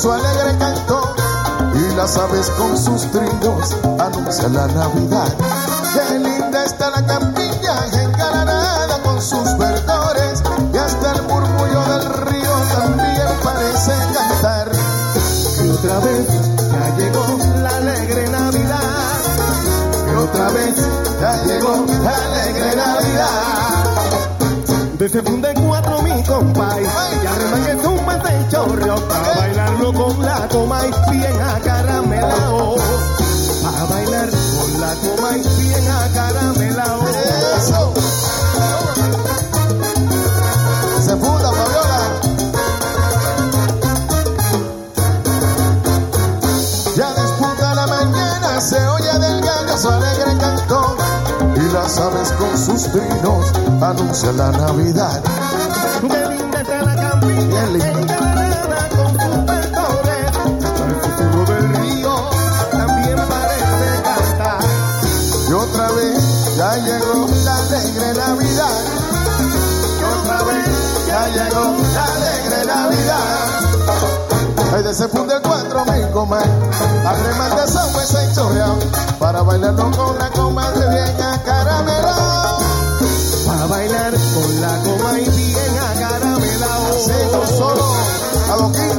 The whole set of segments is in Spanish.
su alegre canto y las aves con sus trinos anuncian la Navidad. Qué linda está la campiña engalanada con sus verdores y hasta el murmullo del río también parece cantar. Y otra vez ya llegó la alegre Navidad. Y otra vez ya llegó la alegre Navidad. Desde Punta 4 mi compay, y arriba que tú me te chorreo, para bailarlo con la coma y bien acaramelao. Para bailar con la coma y bien acaramelao. Eso. Se funda, Fabiola. Ya despunta la mañana, se oye del gallo su alegre canto y las aves con sus trinos anuncian la Navidad. Qué linda está la campiña engalanada con sus verdores, el futuro del río también parece cantar. Y otra vez ya llegó la alegre Navidad. Y otra vez ya llegó la alegre Navidad. Ay, de ese punto el 4 me coman, arreman de esa huesa y chorreado, para bailarlo con la comadre bien acaramelao. Para bailar con la coma y bien acaramelao. Sí, yo solo, a lo que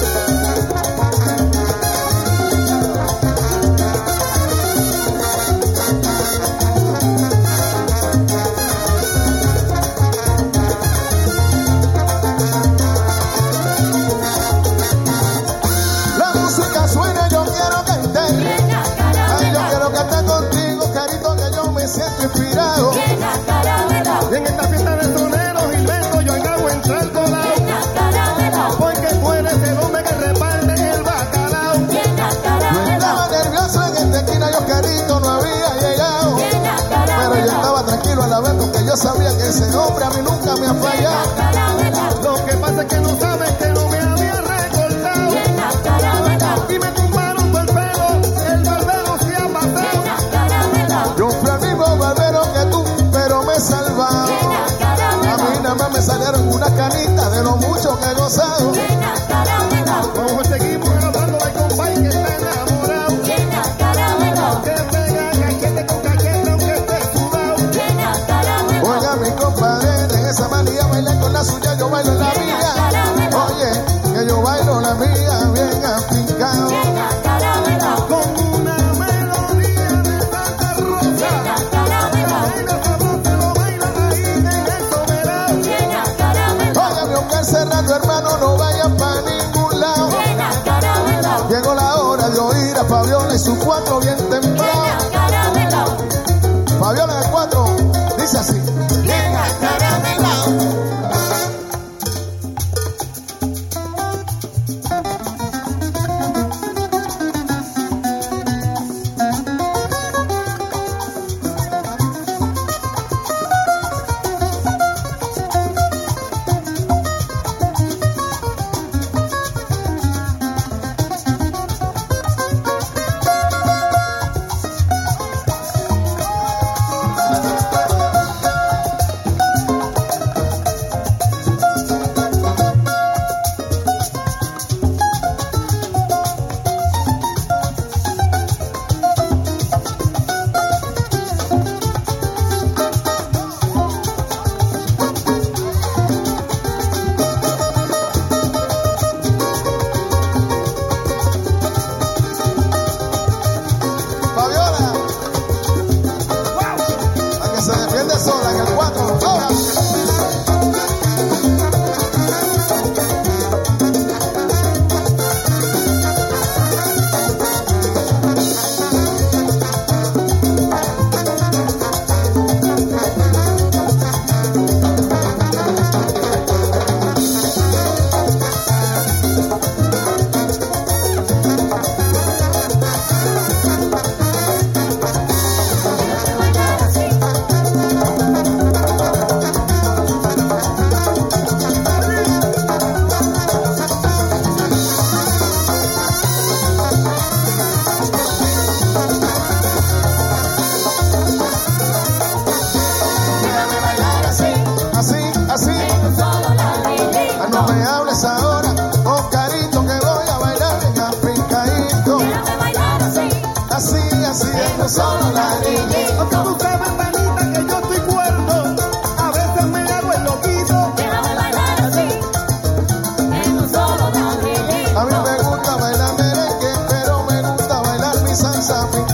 inspirado. En esta fiesta de soneros invento yo hago entrar colado, porque tú eres el hombre que reparte el bacalao. Yo estaba nervioso en esta esquina, yo carito no había llegado, pero yo estaba tranquilo a la vez porque yo sabía que ese hombre a mí nunca me ha fallado. Lo que pasa es que no sabes que no me había recortado y me tumbaron todo el pelo, el barbero se ha pasado. Yo fui al mismo barbero que tú, pero me he salvado. A mí nada más me salieron unas canitas de lo mucho que he gozado. Como seguimos grabando al compay que está enamorado, que pega cachete con cachete aunque esté sudado. Oiga mi compadre, en esa manía baila con la suya, yo bailo en la mía. Oye, que yo bailo la mía bien afincado. Con una melodía de Santa Rosa. Hace rato, hermano, no vaya para ningún lado. Llegó la hora de oír a Fabiola y su 4 bien temprano. Fabiola de 4 dice así: bien acaramelado.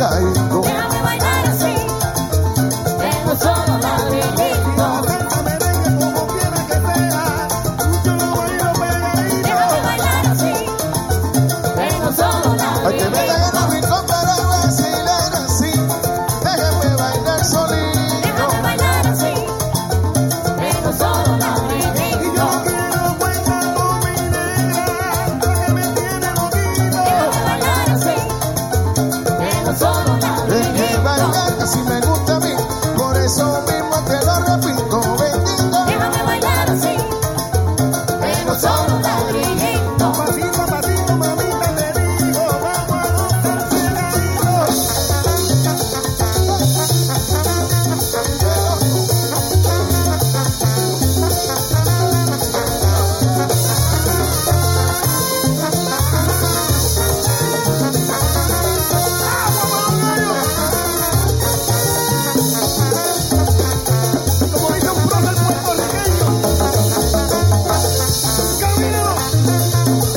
pegadito. Déjame bailar así, tengo solo ladrillito. Canta merengue como quiera que sea, yo lo bailo pegadito. Déjame bailar así, tengo solo Ay, que me ladrillito. den el rincón para vacilar así, déjame bailar solito. Déjame bailar así, tengo solo ladrillito. Y yo quiero bailar con mi negra, porque me tiene loquito. Déjame bailar así, tengo solo Es que bailar ladrillito. así me gusta a mí, por eso mismo te lo repito, bendito. Déjame bailar así, tengo solo ladrillito. Pasito a pasito, mamita, te digo, vamos a gozar pegaditos. Como dice un profe puertorriqueño, camino.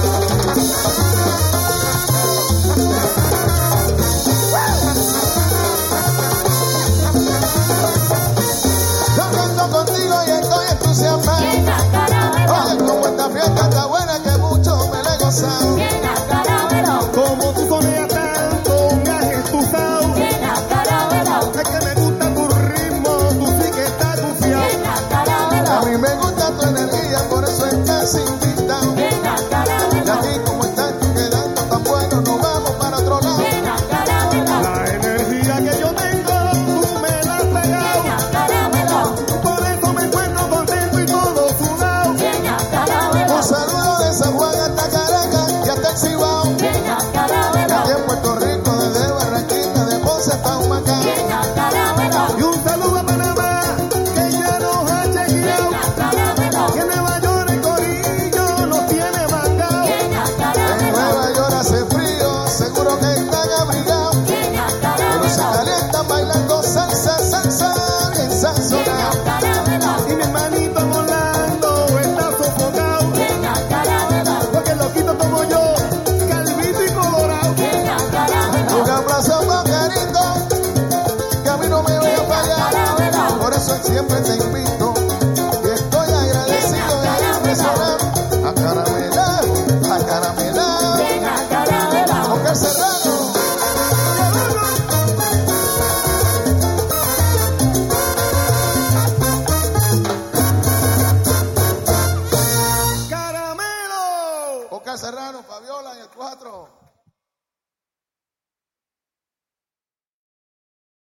Yo canto contigo y estoy entusiasmado. Llena caramelo, Oye, como esta fiesta está buena que mucho me la he gozado. llena caramelo, Como tú soneas tanto, me has estufado. llena caramelo, Es que me gusta tu ritmo, tú sí que estás confiado. llena A caramelo, mí me gusta tu energía, por eso estás invitado. llena Y caramelo, aquí como estás quedando tan bueno, nos vamos para otro lado. llena caramelo, La energía que yo tengo, tú me la has pegado. llena caramelo, Por eso me encuentro contento y todo sudado. llena caramelo, Un saludo de San Juan hasta Caracas y hasta el Cibao. llena Y caramelo, aquí en Puerto Rico, desde Barranquilla, de Ponce hasta Humacao. llena caramelo, Y un saludo a Panamá, que ya nos ha chequeado. llena caramelo, Que en Nueva York el corillo nos tiene mangao. llena En caramelo, Nueva York hace frío, seguro que están abrigados. llena Pero se caramelo, calientan bailando salsa, salsa, bien llena sazonado. caramelo, Y mi hermanito Orlando está sofocado. llena caramelo, Porque loquito como yo, calvito y colorado. llena caramelo, Un abrazo pajarito, que a mí no me voy a fallar. Por eso siempre te invito. Y estoy agradecido de impresionar. A caramelar, a caramelar. llena caramelo. Oscar Serrano. Caramelo. Oscar Serrano, Fabiola en el 4.